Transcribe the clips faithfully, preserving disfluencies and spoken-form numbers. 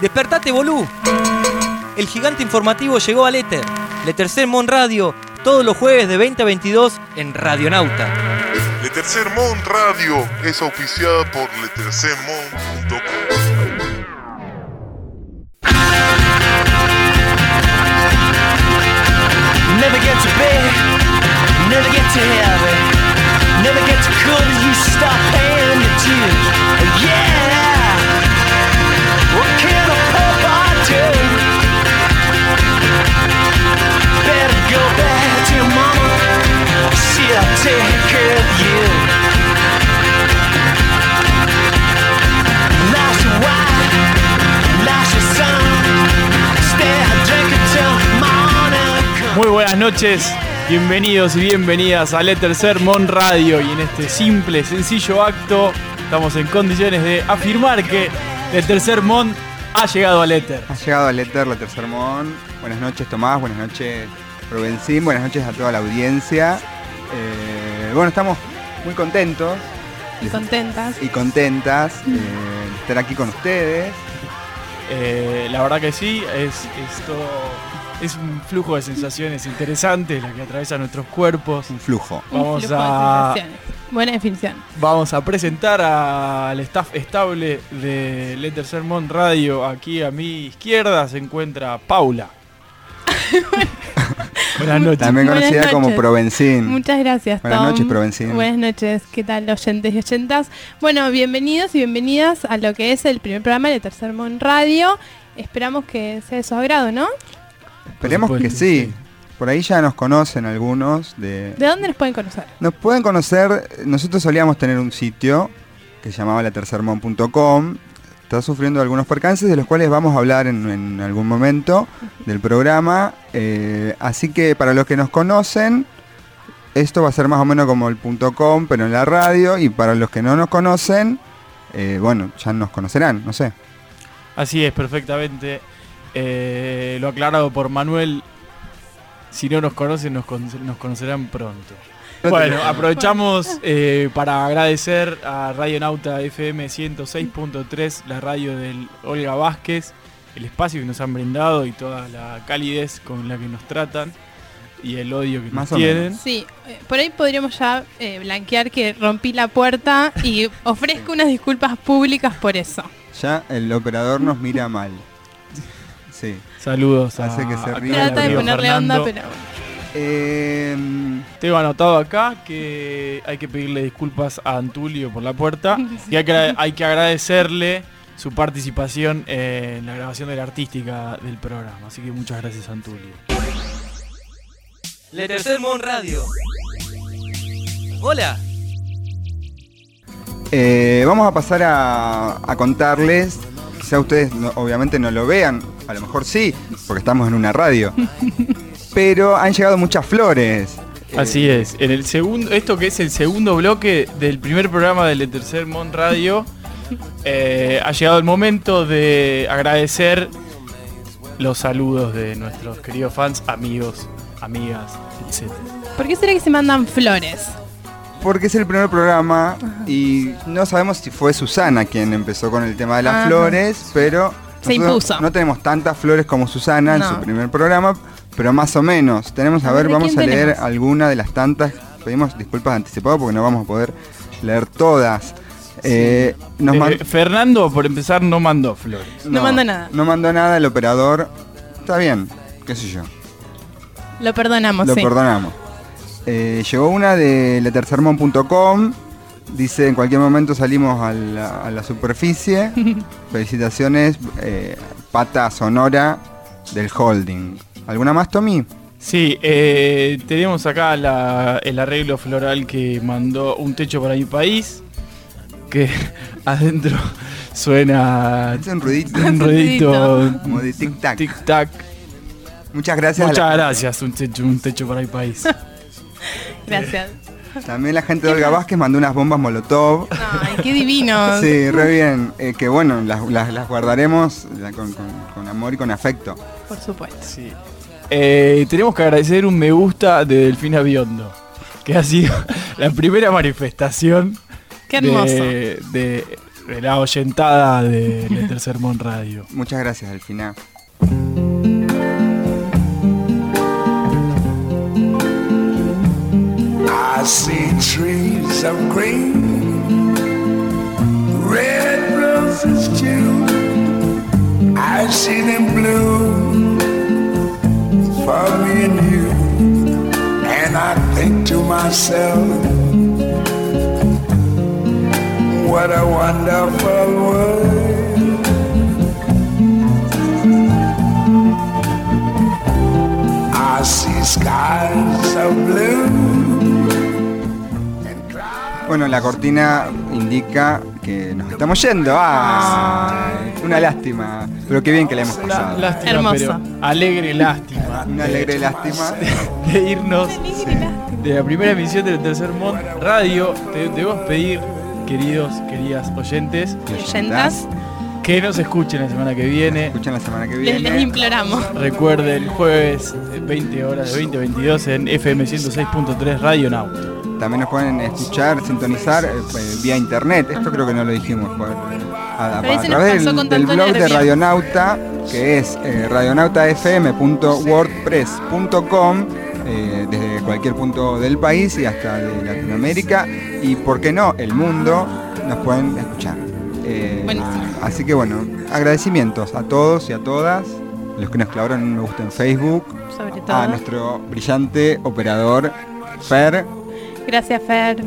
Despertate, bolú. El gigante informativo llegó al éter. Le Tercer Mon Radio, todos los jueves de veinte a veintidós en Radionauta. Le Tercer Mon Radio es auspiciada por le tercer mon punto com. Never get to bed, never get to heaven, never get to cool till you stop paying the dues. Yeah, what can a poor boy do? Better go back to your mama, she'll take care of you. Life's a wife, life's a song, stay drinking till morning. Muy buenas noches, bienvenidos y bienvenidas a Le Tercer Mon Radio. Y en este simple, sencillo acto estamos en condiciones de afirmar que Le Tercer Mon ha llegado al éter. Ha llegado al éter, Le Tercer Mon. Buenas noches, Tomás, buenas noches, Provencín, buenas noches a toda la audiencia. Eh, bueno, estamos muy contentos y contentas y contentas eh, de estar aquí con ustedes. Eh, la verdad que sí, es, es todo... Es un flujo de sensaciones interesantes la que atraviesa nuestros cuerpos. Un flujo. Un Vamos flujo a, de sensaciones. Buena definición. Vamos a presentar al staff estable de Le Tercer Mon Radio. Aquí a mi izquierda se encuentra Paula. Buenas noches. También conocida Buenas como noches. Provencín. Muchas gracias, Tom. Buenas noches, Provencín. Buenas noches, ¿qué tal, oyentes y oyentas? Bueno, bienvenidos y bienvenidas a lo que es el primer programa de Tercer Mon Radio. Esperamos que sea de su agrado, ¿no? Esperemos que sí. Por ahí ya nos conocen algunos. De... ¿De dónde nos pueden conocer? Nos pueden conocer. Nosotros solíamos tener un sitio que se llamaba le tercer mon punto com. Está sufriendo algunos percances de los cuales vamos a hablar en, en algún momento del programa. Eh, así que para los que nos conocen, esto va a ser más o menos como el .com, pero en la radio. Y para los que no nos conocen, eh, bueno, ya nos conocerán, no sé. Así es, perfectamente. Eh, lo aclarado por Manuel. Si no nos conocen, nos, con- nos conocerán pronto. Bueno, aprovechamos eh, para agradecer a Radionauta F M ciento seis punto tres, la radio del Olga Vázquez, el espacio que nos han brindado y toda la calidez con la que nos tratan y el odio que Más nos o tienen. menos. Sí, eh, por ahí podríamos ya eh, blanquear que rompí la puerta y ofrezco unas disculpas públicas por eso. Ya el operador nos mira mal. Sí. Saludos a, Hace que se acá ríe. al Trata de amigo ponerle Fernando. onda, pero... Eh, Tengo anotado acá que hay que pedirle disculpas a Antulio por la puerta y hay que, hay que agradecerle su participación en la grabación de la artística del programa. Así que muchas gracias, Antulio. Le Tercer Mon Radio. Hola. eh, vamos a pasar a, a contarles. Quizá ustedes no- obviamente no lo vean, a lo mejor sí, porque estamos en una radio. Pero han llegado muchas flores. Así es. En el segundo, esto que es el segundo bloque del primer programa del Tercer Mon Radio, eh, ha llegado el momento de agradecer los saludos de nuestros queridos fans, amigos, amigas, etcétera. ¿Por qué será que se mandan flores? Porque es el primer programa y no sabemos si fue Susana quien empezó con el tema de las Ajá. flores, pero Se nosotros impuso. no tenemos tantas flores como Susana en No. su primer programa, pero más o menos. Tenemos, a, A ver, ver, ¿de vamos quién a leer tenemos? alguna de las tantas. Pedimos disculpas anticipado porque no vamos a poder leer todas. Eh, nos Eh, man- Fernando, por empezar, no mandó flores. No mandó nada. No mandó nada el operador. Está bien, qué sé yo. Lo perdonamos, Lo sí. perdonamos. Eh, llegó una de le tercer mon punto com. Dice, en cualquier momento salimos a la, a la superficie. Felicitaciones, eh, pata sonora del holding. ¿Alguna más, Tommy? Sí, eh, tenemos acá la- el arreglo floral que mandó Un Techo para mi País, que adentro suena Es un ruidito un ruidito como de tic-tac. tic-tac. Muchas gracias. a Muchas la- gracias, un techo, un techo para mi país. Gracias. También la gente de Olga Vázquez mandó unas bombas Molotov. Ay, qué divino. Sí, re bien. Eh, que bueno, las, las- las guardaremos la- con, con- con amor y con afecto. Por supuesto. Sí. Eh, tenemos que agradecer un me gusta de Delfina Biondo, que ha sido la primera manifestación Qué hermoso. de, de la oyentada de El Tercer Mon Radio. Muchas gracias, Delfina. I see trees of green, red roses too. I see them bloom for me and you. And I think to myself, what a wonderful world. I see skies of blue. Bueno, la cortina indica que nos estamos yendo. ¡Ah! Una lástima. Pero qué bien que la hemos pasado. La, lástima, Hermosa. pero alegre lástima. Una alegre lástima. De irnos de la primera emisión del Tercer Mon Radio. Te debemos pedir, queridos, queridas oyentes, Oyentas, que nos escuchen la semana que viene. Escuchan la semana que les, les viene. imploramos. Recuerden, jueves veinte horas de veinte a veintidós en F M ciento seis punto tres Radio Nauta. También nos pueden escuchar, sintonizar eh, vía internet. Esto creo que no lo dijimos. Por, a, a, Pero ahí a se nos través pasó del, con del tanto blog de nervio. Radionauta, que es eh, radionauta f m punto wordpress punto com, eh, desde cualquier punto del país y hasta de Latinoamérica. Y por qué no, el mundo, nos pueden escuchar. Eh, Buenísimo. así que bueno, agradecimientos a todos y a todas los que nos clavaron un me gusta en Facebook, Sobre todo. a nuestro brillante operador Fer, Gracias, Fer.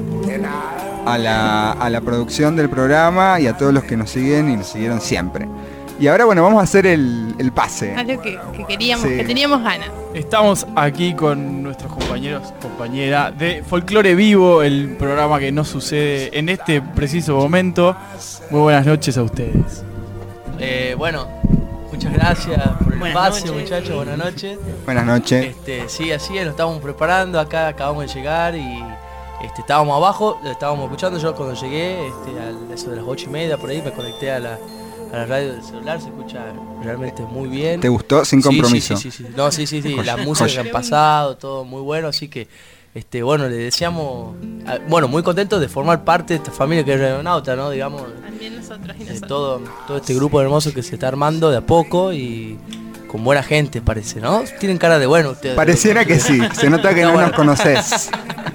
a la, a la producción del programa y a todos los que nos siguen y nos siguieron siempre. Y ahora bueno, vamos a hacer el, el pase. Algo que, que queríamos, Sí. que teníamos ganas. Estamos aquí con nuestros compañeros, compañera de Folclore Vivo, el programa que nos sucede en este preciso momento. Muy buenas noches a ustedes. Eh, bueno, muchas gracias por el Buenas espacio, noches. muchachos, buenas noches. Buenas noches. Este, sí, así es, nos estamos preparando, acá acabamos de llegar y este, estábamos abajo, lo estábamos escuchando. Yo cuando llegué, este, a eso de las ocho y media por ahí, me conecté a la, a la radio del celular, se escucha realmente muy bien. ¿Te gustó? Sin Sí, compromiso. Sí, sí, sí, sí. No, sí, sí, sí, Joya, la música joya. que han pasado, todo muy bueno, así que este, bueno, le deseamos, a- bueno, muy contentos de formar parte de esta familia que es Radionauta, ¿no? Digamos, También nosotros y eh, nosotros. todo, todo este grupo hermoso que se está armando de a poco y con buena gente parece, ¿no? Tienen cara de bueno ustedes. Pareciera que sí, se nota que no bueno. nos conoces.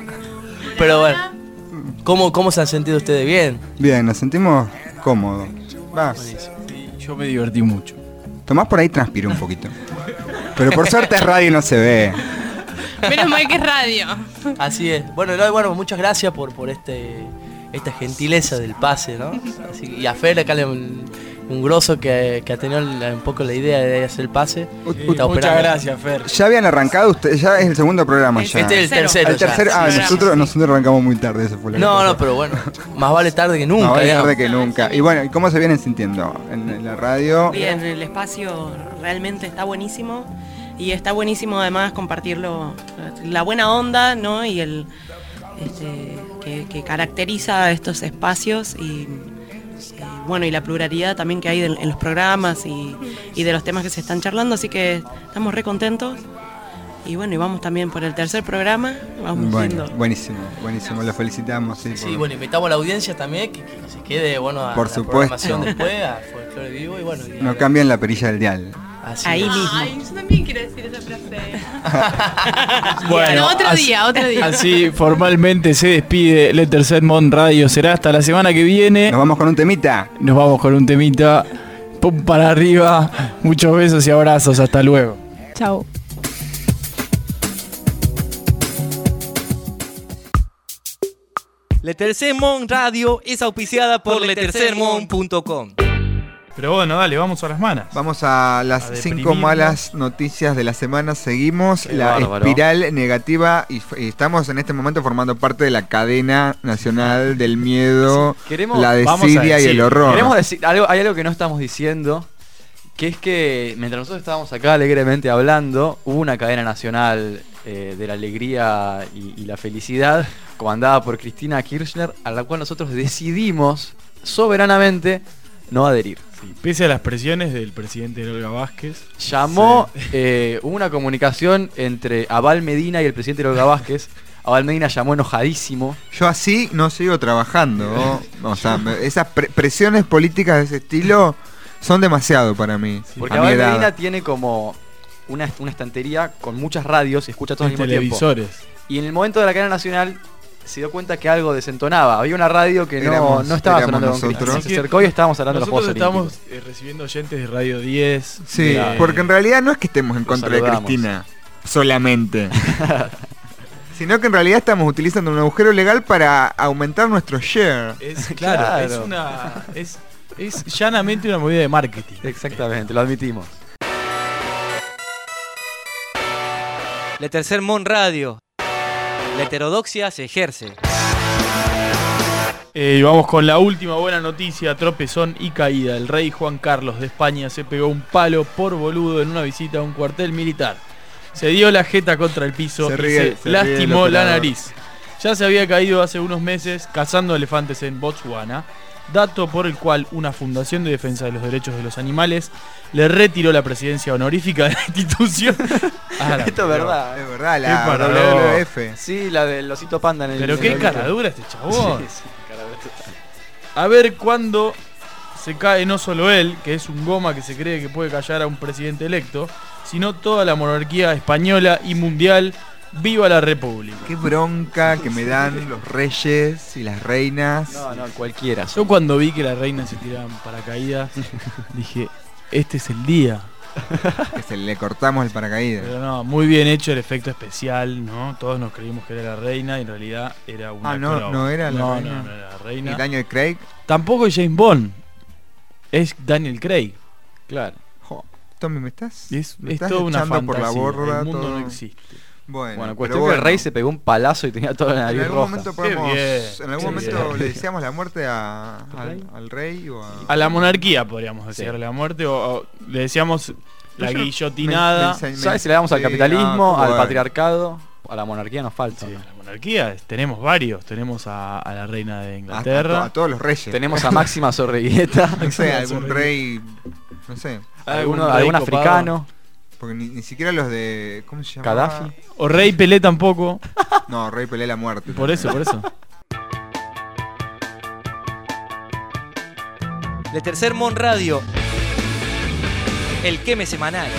Pero bueno, ¿cómo, cómo se han sentido ustedes? Bien. Bien, nos sentimos cómodos. Va, Y yo me divertí mucho. Tomás por ahí transpiró un poquito. Pero por suerte es radio y no se ve. Menos mal que es radio. Así es. Bueno, no, bueno, muchas gracias por, por este esta gentileza del pase, ¿no? Así, y a Fer acá le un, un grosso que, que ha tenido la- un poco la idea de hacer el pase. U- Eh, Está muchas operando. gracias, Fer. Ya habían arrancado ustedes, ya es el segundo programa ya. Este es el tercero. El ya. tercero, ah, Sí, nosotros, sí. nosotros arrancamos muy tarde, eso fue la No, cosa. no, pero bueno, más vale tarde que nunca. No, vale digamos. tarde que nunca. Y bueno, ¿y cómo se vienen sintiendo en, en la radio? Bien, el espacio realmente está buenísimo y está buenísimo además compartirlo, la buena onda, ¿no? Y el este, que, que caracteriza estos espacios y, y, bueno, y la pluralidad también que hay en, en los programas y, y de los temas que se están charlando, así que estamos re contentos. Y bueno, y vamos también por el tercer programa, vamos Bueno, viendo. buenísimo, buenísimo, lo felicitamos. Sí, Sí, por- bueno, invitamos a la audiencia también que, que se quede, bueno, a Por la supuesto. programación después, a Folclore Vivo y bueno. y- No cambian la perilla del dial. así Ahí es. mismo. Ay, yo también quiero decir esa frase. Bueno, otro así- día, otro día. Así formalmente se despide el Tercer Mon Radio. Será hasta la semana que viene. Nos vamos con un temita. Nos vamos con un temita. Pum para arriba. Muchos besos y abrazos. Hasta luego. Chau. Le Tercer Mon Radio es auspiciada por le tercer mon punto com. Pero bueno, dale, vamos a las manas. Vamos a las A cinco deprimirnos. malas noticias de la semana. Seguimos Qué la bárbaro. espiral negativa y, f- y estamos en este momento formando parte de la cadena nacional del miedo, Queremos, la vamos a desidia y decir, el horror. queremos decir algo, hay algo que no estamos diciendo, que es que mientras nosotros estábamos acá alegremente hablando, hubo una cadena nacional eh, de la alegría y, y la felicidad, comandada por Cristina Kirchner, a la cual nosotros decidimos soberanamente no adherir. Sí, pese a las presiones del presidente Olga Vázquez. Llamó, eh, hubo una comunicación entre Abal Medina y el presidente Olga Vázquez Abel Medina llamó enojadísimo. Yo así no sigo trabajando. ¿no? O sea, me- esas pre- presiones políticas de ese estilo son demasiado para mí. Porque a mi Abel edad. Medina tiene como una, una estantería con muchas radios y escucha todo al Y mismo tiempo. televisores. Y en el momento de la cadena nacional se dio cuenta que algo desentonaba. Había una radio que no, Éramos- no estaba éramos sonando con nosotros. Cristian. Se acercó y estábamos hablando de los Nosotros Juegos Olímpicos. estamos eh, recibiendo oyentes de Radio diez. Sí, de- porque en realidad no es que estemos en Los contra de saludamos. Cristina solamente. Sino que en realidad estamos utilizando un agujero legal para aumentar nuestro share. Es, claro, Claro. es una. Es, es llanamente una movida de marketing. Exactamente, lo admitimos. Le Tercer Mon Radio. La heterodoxia se ejerce. Eh, y vamos con la última buena noticia, tropezón y caída. El rey Juan Carlos de España se pegó un palo por boludo en una visita a un cuartel militar. Se dio la jeta contra el piso Se y ríe- se, se ríe lastimó el la operador. nariz. Ya se había caído hace unos meses cazando elefantes en Botswana, dato por el cual una fundación de defensa de los derechos de los animales le retiró la presidencia honorífica de la institución. Ah, la Esto es verdad. Es verdad, Qué la parado. W W F. Sí, la del osito panda en el. Pero en qué el orito. cara dura este chabón. Sí, sí, cara dura total. A ver cuándo se cae no solo él, que es un goma que se cree que puede callar a un presidente electo, sino toda la monarquía española y mundial. ¡Viva la República! Qué bronca que me dan los reyes y las reinas. No, no, cualquiera. Yo cuando vi que las reinas se tiraban paracaídas, dije, este es el día. Que se le cortamos el paracaídas. Pero no, muy bien hecho el efecto especial, ¿no? Todos nos creímos que era la reina y en realidad era una Ah, no, acróbata. no era la no, reina. No, no era la ¿Y reina. Daniel Craig? Tampoco es James Bond. Es Daniel Craig. Claro. Jo, Tommy, ¿me estás? Es, me es estás toda una echando fantasía. por la borda. el mundo todo. no existe. Bueno, Bueno, pero cuestión que bueno. el rey se pegó un palazo y tenía toda la En nariz algún roja. momento Qué podemos, bien, en algún qué momento bien. le deseamos la muerte a, al, al rey o a... A la monarquía podríamos desearle Sí. la muerte o, o le decíamos la Yo- guillotinada. me- me- ¿Sabes si le damos al Sí, capitalismo, no, al bueno. patriarcado? A la monarquía nos falta. Sí, ¿no? la monarquía, tenemos varios. Tenemos a, a la reina de a, a, Inglaterra. to- a todos los reyes. Tenemos a Máxima Sorreguieta. No sé, algún Sorry. rey... No sé. alguno, rey algún copado. africano. Porque ni, ni siquiera los de... ¿Cómo se llama? Gaddafi. O Rey Pelé tampoco. No, Rey Pelé la muerte. Por eso, por eso. Le Tercer Mon Radio. El queme semanal.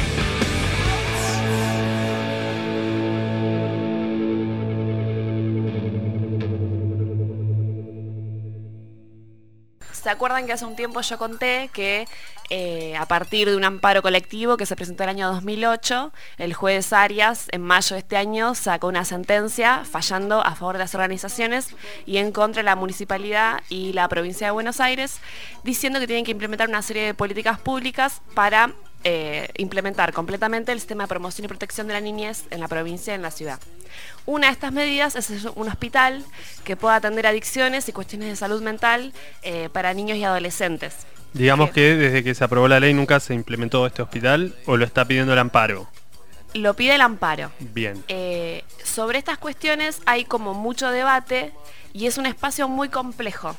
¿Se acuerdan que hace un tiempo yo conté que eh, a partir de un amparo colectivo que se presentó el año dos mil ocho, el juez Arias en mayo de este año sacó una sentencia fallando a favor de las organizaciones y en contra de la municipalidad y la provincia de Buenos Aires, diciendo que tienen que implementar una serie de políticas públicas para eh, implementar completamente el sistema de promoción y protección de la niñez en la provincia y en la ciudad. Una de estas medidas es un hospital que pueda atender adicciones y cuestiones de salud mental eh, para niños y adolescentes. Digamos que desde que se aprobó la ley nunca se implementó este hospital o lo está pidiendo el amparo. Lo pide el amparo. Bien. Eh, sobre estas cuestiones hay como mucho debate y es un espacio muy complejo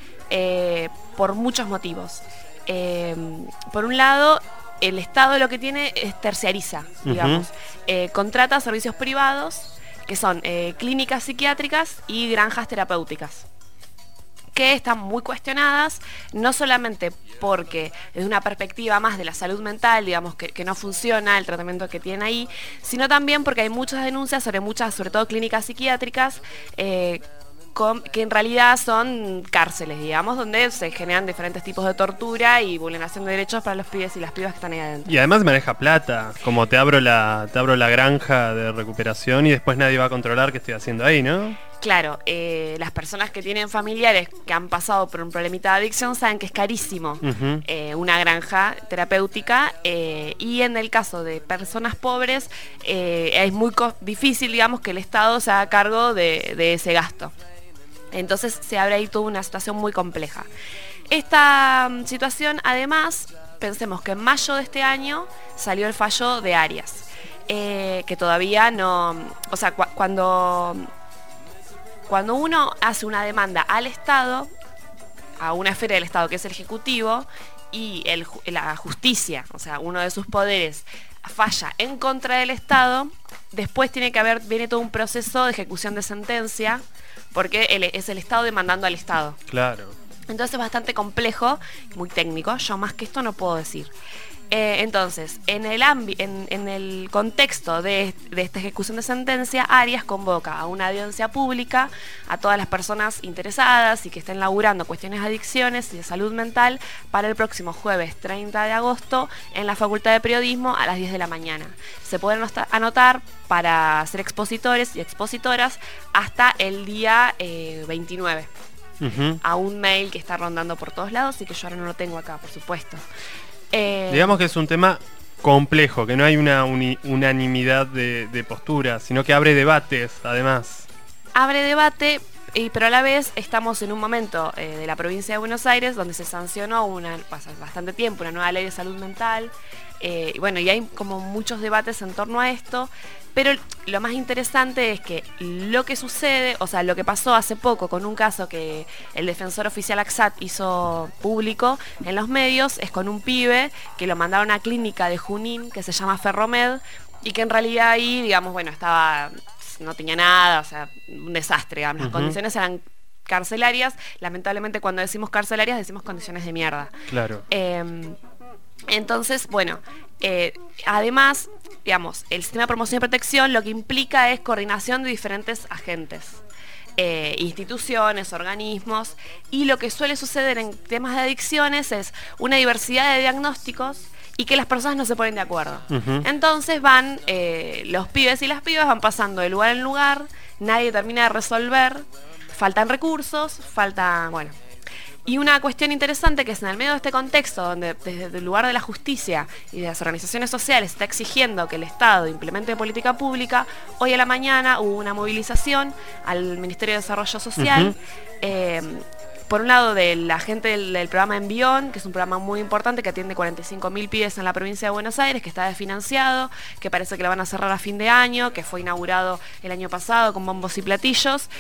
eh, por muchos motivos. Eh, por un lado, el Estado lo que tiene es terciariza, digamos. Ujú. Eh, contrata servicios privados que son eh, clínicas psiquiátricas y granjas terapéuticas, que están muy cuestionadas, no solamente porque desde una perspectiva más de la salud mental, digamos, que, que no funciona el tratamiento que tienen ahí, sino también porque hay muchas denuncias sobre muchas, sobre todo clínicas psiquiátricas, eh, con, que en realidad son cárceles, digamos, donde se generan diferentes tipos de tortura y vulneración de derechos para los pibes y las pibas que están ahí adentro. Y además maneja plata, como te abro la te abro la granja de recuperación y después nadie va a controlar qué estoy haciendo ahí, ¿no? Claro, eh, las personas que tienen familiares que han pasado por un problemita de adicción saben que es carísimo Ujú. eh, una granja terapéutica eh, y en el caso de personas pobres eh, es muy co- difícil, digamos, que el Estado se haga cargo de, de ese gasto. Entonces se abre ahí toda una situación muy compleja. Esta mm, situación, además, pensemos que en mayo de este año salió el fallo de Arias, eh, que todavía no, o sea, cu- cuando Cuando uno hace una demanda al Estado, a una esfera del Estado que es el Ejecutivo, y el, ju- la justicia, o sea, uno de sus poderes, falla en contra del Estado, después tiene que haber, viene todo un proceso de ejecución de sentencia, porque el, es el Estado demandando al Estado. Claro. Entonces es bastante complejo, muy técnico, yo más que esto no puedo decir. Eh, entonces, en el, ambi en, en el contexto de, de esta ejecución de sentencia, Arias convoca a una audiencia pública a todas las personas interesadas y que estén laburando cuestiones de adicciones y de salud mental para el próximo jueves treinta de agosto en la Facultad de Periodismo a las diez de la mañana. Se pueden anotar para ser expositores y expositoras hasta el día eh, veintinueve. Uh-huh. A un mail que está rondando por todos lados y que yo ahora no lo tengo acá, por supuesto. Eh, Digamos que es un tema complejo, que no hay una uni unanimidad de, de posturas, sino que abre debates, además. Abre debate, y, pero a la vez estamos en un momento eh, de la provincia de Buenos Aires donde se sancionó una, hace bastante tiempo una nueva ley de salud mental. Eh, y bueno, y hay como muchos debates en torno a esto, pero lo más interesante es que lo que sucede, o sea, lo que pasó hace poco con un caso que el defensor oficial A C S A T hizo público en los medios, es con un pibe que lo mandaron a una clínica de Junín que se llama Ferromed y que en realidad ahí, digamos, bueno, estaba, no tenía nada, o sea, un desastre, digamos, las uh-huh. condiciones eran carcelarias, lamentablemente cuando decimos carcelarias decimos condiciones de mierda. Claro. Eh, Entonces, bueno, eh, además, digamos, el sistema de promoción y protección lo que implica es coordinación de diferentes agentes, eh, instituciones, organismos, y lo que suele suceder en temas de adicciones es una diversidad de diagnósticos y que las personas no se ponen de acuerdo. Uh-huh. Entonces van, eh, los pibes y las pibas van pasando de lugar en lugar, nadie termina de resolver, faltan recursos, falta, bueno... Y una cuestión interesante que es en el medio de este contexto, donde desde el lugar de la justicia y de las organizaciones sociales está exigiendo que el Estado implemente política pública, hoy a la mañana hubo una movilización al Ministerio de Desarrollo Social, uh-huh. eh, por un lado de la gente del, del programa Envión, que es un programa muy importante que atiende cuarenta y cinco mil pibes en la provincia de Buenos Aires, que está desfinanciado, que parece que lo van a cerrar a fin de año, que fue inaugurado el año pasado con bombos y platillos,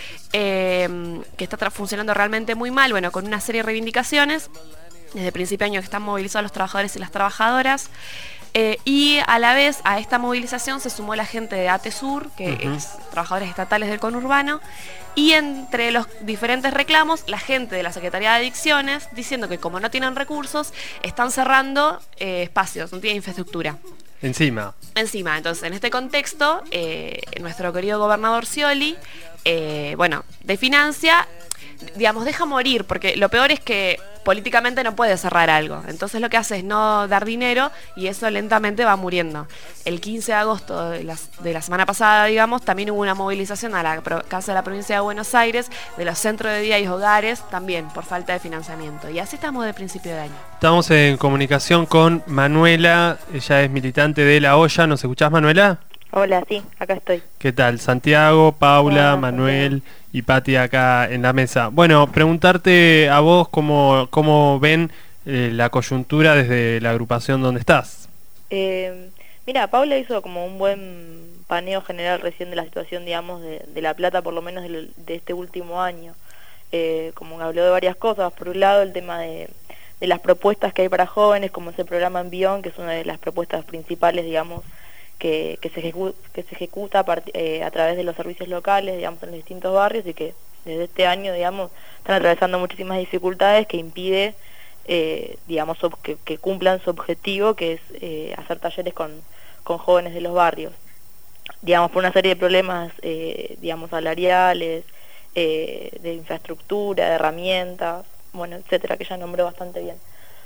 eh, que está funcionando realmente muy mal, bueno, con una serie de reivindicaciones. Desde principio de año que están movilizados los trabajadores y las trabajadoras. Eh, y a la vez a esta movilización se sumó la gente de ATESUR, que uh-huh. es trabajadores estatales del conurbano, y entre los diferentes reclamos, la gente de la Secretaría de Adicciones diciendo que como no tienen recursos, están cerrando eh, espacios, no tienen infraestructura. Encima. Encima, entonces en este contexto, eh, nuestro querido gobernador Scioli, eh, bueno, de financia, digamos, deja morir, porque lo peor es que políticamente no puede cerrar algo, entonces lo que hace es no dar dinero y eso lentamente va muriendo. El quince de agosto de la, de la semana pasada, digamos, también hubo una movilización a la Casa de la Provincia de Buenos Aires, de los centros de día y hogares, también por falta de financiamiento, y así estamos de principio de año. Estamos en comunicación con Manuela, ella es militante de La Olla. ¿Nos escuchás, Manuela? Hola, sí, acá estoy. ¿Qué tal? Santiago, Paula, Hola, Manuel Santiago. Y Pati acá en la mesa. Bueno, preguntarte a vos cómo, cómo ven eh, la coyuntura desde la agrupación donde estás. Eh, mira, Paula hizo como un buen paneo general recién de la situación, digamos, de, de La Plata, por lo menos de, de este último año. Eh, como habló de varias cosas. Por un lado, el tema de, de las propuestas que hay para jóvenes, como ese programa Envión, que es una de las propuestas principales, digamos, Que, que, se ejecu que se ejecuta a, eh, a través de los servicios locales, digamos, en los distintos barrios, y que desde este año, digamos, están atravesando muchísimas dificultades que impide, eh, digamos, que, que cumplan su objetivo, que es eh, hacer talleres con, con jóvenes de los barrios. Digamos, por una serie de problemas, eh, digamos, salariales, eh, de infraestructura, de herramientas, bueno, etcétera, que ya nombró bastante bien.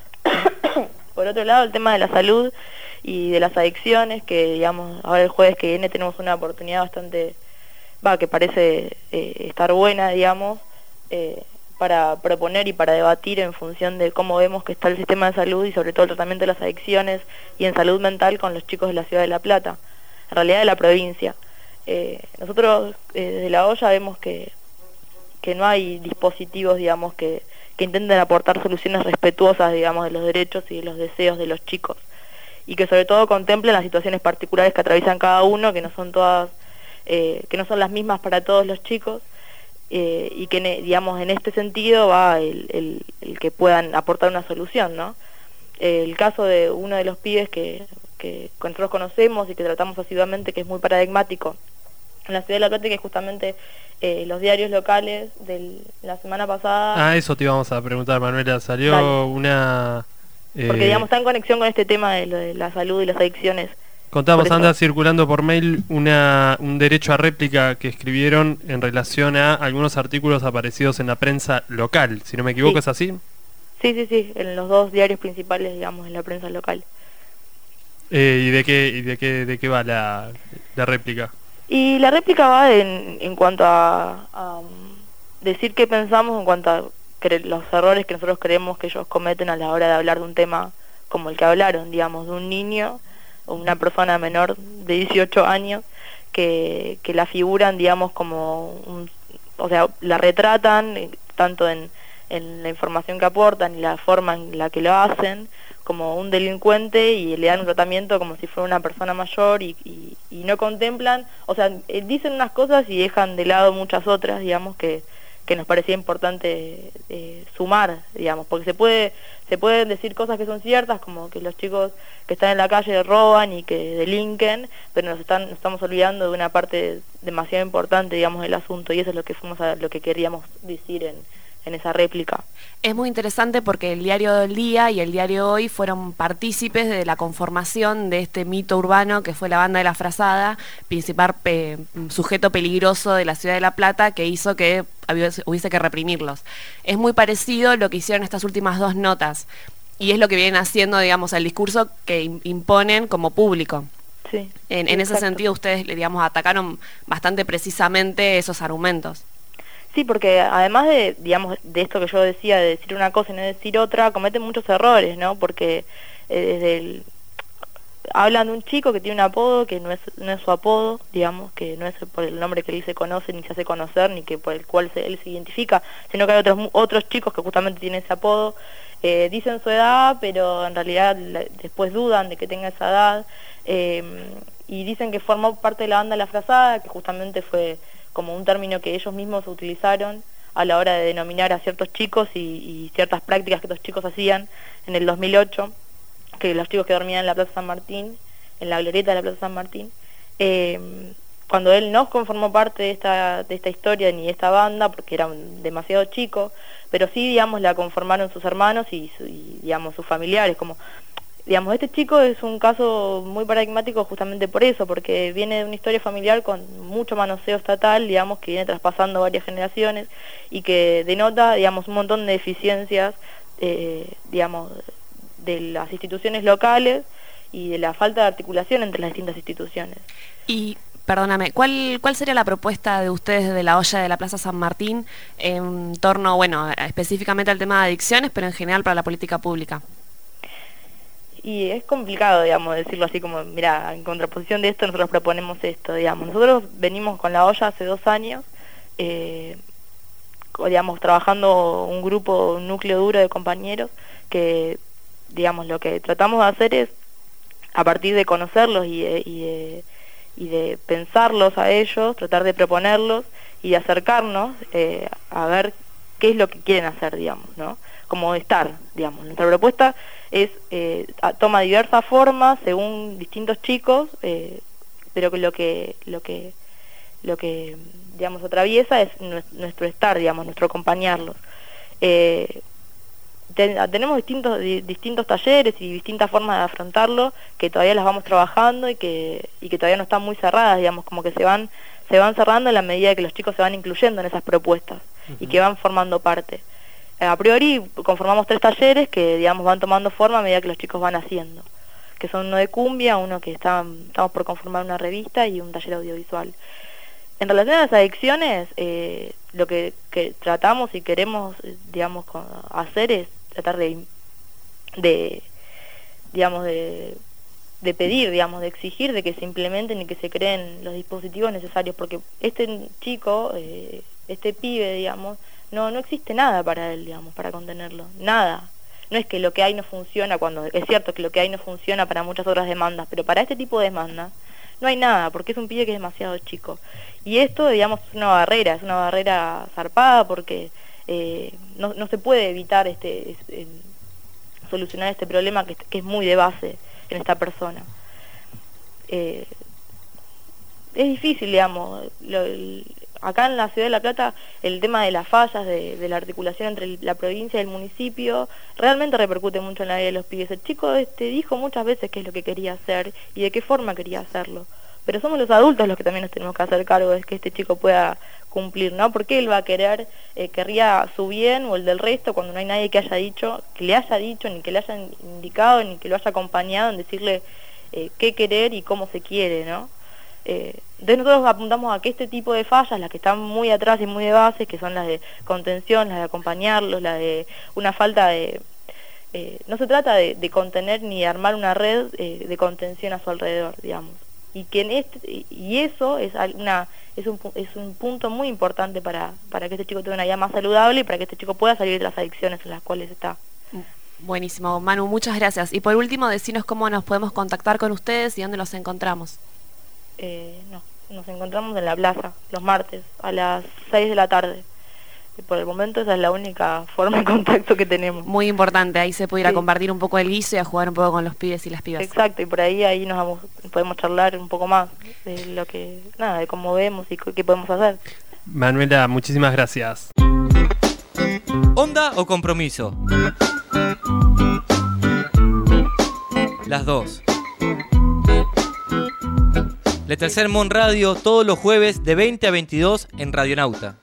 Por otro lado, el tema de la salud y de las adicciones, que digamos, ahora el jueves que viene tenemos una oportunidad bastante, va, que parece eh, estar buena, digamos, eh, para proponer y para debatir en función de cómo vemos que está el sistema de salud y sobre todo el tratamiento de las adicciones y en salud mental con los chicos de la ciudad de La Plata, en realidad de la provincia. Eh, nosotros eh, desde La Olla vemos que, que no hay dispositivos, digamos, que que intenten aportar soluciones respetuosas, digamos, de los derechos y de los deseos de los chicos, y que sobre todo contemplen las situaciones particulares que atraviesan cada uno, que no son todas, eh, que no son las mismas para todos los chicos, eh, y que, digamos, en este sentido va el, el, el que puedan aportar una solución, ¿no? El caso de uno de los pibes que, que que nosotros conocemos y que tratamos asiduamente, que es muy paradigmático en la ciudad de La Plata, que es justamente eh, los diarios locales de la semana pasada. Ah, eso te íbamos a preguntar, Manuela. Salió Dale. una... eh, Porque, digamos, está en conexión con este tema de, lo de la salud y las adicciones. Contamos, Por eso- anda circulando por mail una, un derecho a réplica que escribieron en relación a algunos artículos aparecidos en la prensa local. Si no me equivoco, Sí. ¿es así? Sí, sí, sí, en los dos diarios principales, digamos, en la prensa local. Eh, ¿Y de qué y de qué de qué va la, la réplica? Y la réplica va en, en cuanto a, a, um, decir qué pensamos en cuanto a cre- los errores que nosotros creemos que ellos cometen a la hora de hablar de un tema como el que hablaron, digamos, de un niño o una persona menor de dieciocho años que, que la figuran, digamos, como un, o sea, la retratan eh, tanto en, en la información que aportan y la forma en la que lo hacen como un delincuente, y le dan un tratamiento como si fuera una persona mayor y, y, y no contemplan, o sea, eh, dicen unas cosas y dejan de lado muchas otras, digamos, que, que nos parecía importante eh, sumar, digamos, porque se puede se pueden decir cosas que son ciertas, como que los chicos que están en la calle roban y que delinquen, pero nos están nos estamos olvidando de una parte demasiado importante, digamos, del asunto, y eso es lo que fuimos a lo que queríamos decir en en esa réplica. Es muy interesante porque el diario del Día y el diario Hoy fueron partícipes de la conformación de este mito urbano que fue la banda de la Frazada, principal eh, sujeto peligroso de la ciudad de La Plata, que hizo que hubiese, hubiese que reprimirlos. Es muy parecido lo que hicieron estas últimas dos notas, y es lo que vienen haciendo, digamos, el discurso que im- imponen como público. Sí, En, en ese exacto. sentido, ustedes, digamos, atacaron bastante precisamente esos argumentos. Sí, porque además de, digamos, de esto que yo decía, de decir una cosa y no decir otra, cometen muchos errores, ¿no? Porque eh, desde el... hablan de un chico que tiene un apodo que no es no es su apodo, digamos, que no es por el nombre que él se conoce ni se hace conocer, ni que por el cual se, él se identifica, sino que hay otros mu- otros chicos que justamente tienen ese apodo, eh, dicen su edad, pero en realidad la- después dudan de que tenga esa edad, eh, y dicen que formó parte de la banda La Frazada, que justamente fue como un término que ellos mismos utilizaron a la hora de denominar a ciertos chicos y, y ciertas prácticas que estos chicos hacían en el dos mil ocho, que los chicos que dormían en la Plaza San Martín, en la glorieta de la Plaza San Martín, eh, cuando él no conformó parte de esta, de esta historia ni de esta banda, porque era un- demasiado chico, pero sí, digamos, la conformaron sus hermanos y, su- y, digamos, sus familiares, como... Digamos, este chico es un caso muy paradigmático justamente por eso, porque viene de una historia familiar con mucho manoseo estatal, digamos, que viene traspasando varias generaciones y que denota, digamos, un montón de deficiencias, eh, digamos, de las instituciones locales y de la falta de articulación entre las distintas instituciones. Y, perdóname, ¿cuál, ¿cuál sería la propuesta de ustedes de la olla de la Plaza San Martín en torno, bueno, específicamente al tema de adicciones, pero en general para la política pública? Y es complicado, digamos, decirlo así como, mira, en contraposición de esto nosotros proponemos esto, digamos. Nosotros venimos con la olla hace dos años, eh, o, digamos, trabajando un grupo, un núcleo duro de compañeros que, digamos, lo que tratamos de hacer es, a partir de conocerlos y de, y de, y de pensarlos a ellos, tratar de proponerlos y de acercarnos eh, a ver qué es lo que quieren hacer, digamos, ¿no? Como estar, digamos. Nuestra propuesta es eh, a- toma diversas formas según distintos chicos, eh, pero que lo que lo que lo que digamos atraviesa es nue- nuestro estar, digamos, nuestro acompañarlos. Eh, ten- tenemos distintos di- distintos talleres y distintas formas de afrontarlo que todavía las vamos trabajando y que y que todavía no están muy cerradas, digamos, como que se van se van cerrando en la medida que los chicos se van incluyendo en esas propuestas y que van formando parte. A priori conformamos tres talleres que, digamos, van tomando forma a medida que los chicos van haciendo, que son uno de cumbia, uno que está, estamos por conformar una revista y un taller audiovisual. En relación a las adicciones, eh, lo que, que tratamos y queremos, eh, digamos, con- hacer es tratar de, de digamos, de, de pedir, digamos, de exigir de que se implementen y que se creen los dispositivos necesarios, porque este chico, eh, este pibe, digamos, no no existe nada para él, digamos, para contenerlo, nada. No es que lo que hay no funciona, cuando es cierto que lo que hay no funciona para muchas otras demandas, pero para este tipo de demandas no hay nada, porque es un pibe que es demasiado chico. Y esto, digamos, es una barrera, es una barrera zarpada, porque eh, no, no se puede evitar este es- eh, solucionar este problema que, que es muy de base en esta persona. eh, es difícil, digamos. Lo, el, acá en la ciudad de La Plata, el tema de las fallas, de, de la articulación entre el, la provincia y el municipio, realmente repercute mucho en la vida de los pibes. El chico este dijo muchas veces qué es lo que quería hacer y de qué forma quería hacerlo. Pero somos los adultos los que también nos tenemos que hacer cargo de que este chico pueda cumplir, ¿no? Porque él va a querer, eh, querría su bien o el del resto cuando no hay nadie que haya dicho, que le haya dicho, ni que le haya indicado, ni que lo haya acompañado en decirle eh, qué querer y cómo se quiere, ¿no? Eh, entonces nosotros apuntamos a que este tipo de fallas, las que están muy atrás y muy de base, que son las de contención, las de acompañarlos, la de una falta de... Eh, no se trata de, de contener ni de armar una red eh, de contención a su alrededor, digamos. Y que en este y eso es una es un es un punto muy importante para para que este chico tenga una vida más saludable y para que este chico pueda salir de las adicciones en las cuales está. Buenísimo, Manu, muchas gracias. Y por último, decinos cómo nos podemos contactar con ustedes y dónde los encontramos. Eh, no, nos encontramos en la plaza los martes a las seis de la tarde. Y por el momento esa es la única forma de contacto que tenemos. Muy importante, ahí se puede ir Sí. a compartir un poco el guiso y a jugar un poco con los pibes y las pibas. Exacto, y por ahí ahí nos vamos, podemos charlar un poco más de lo que, nada, de cómo vemos y qué podemos hacer. Manuela, muchísimas gracias. ¿Onda o compromiso? Las dos. Le Tercer Mon Radio todos los jueves de veinte a veintidós en Radionauta.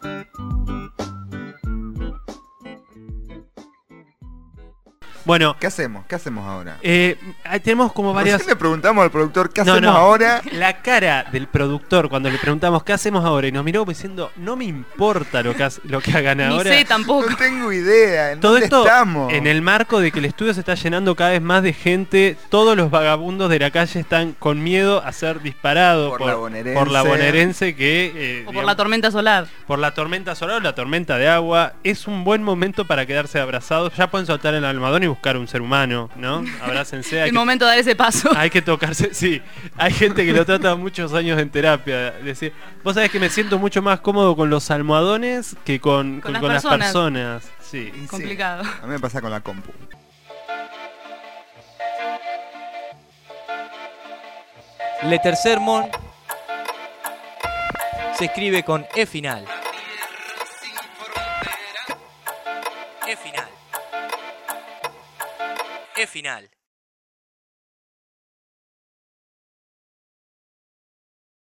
Bueno, ¿Qué hacemos? ¿Qué hacemos ahora? eh, ahí tenemos como varias... Recién le preguntamos al productor qué No, hacemos no. ahora. La cara del productor cuando le preguntamos qué hacemos ahora y nos miró como diciendo, no me importa lo que, ha- lo que hagan Ni ahora. sé tampoco. No tengo idea. ¿En Todo dónde esto estamos? en el marco de que el estudio se está llenando cada vez más de gente, todos los vagabundos de la calle están con miedo a ser disparados Por por, la bonaerense. por la bonaerense que... eh, O por digamos, la tormenta solar. por la tormenta solar o la tormenta de agua. Es un buen momento para quedarse abrazados. Ya pueden soltar el almohadón y buscar un ser humano, ¿no? Abrácense. Hay El que, momento de dar ese paso. hay que tocarse. Sí, hay gente que lo trata muchos años en terapia. Decir, vos sabés que me siento mucho más cómodo con los almohadones que con, Con con- las con las personas. personas. Sí. Sí. Complicado. A mí me pasa con la compu. Le Tercer Mon se escribe con E final. E final. E final.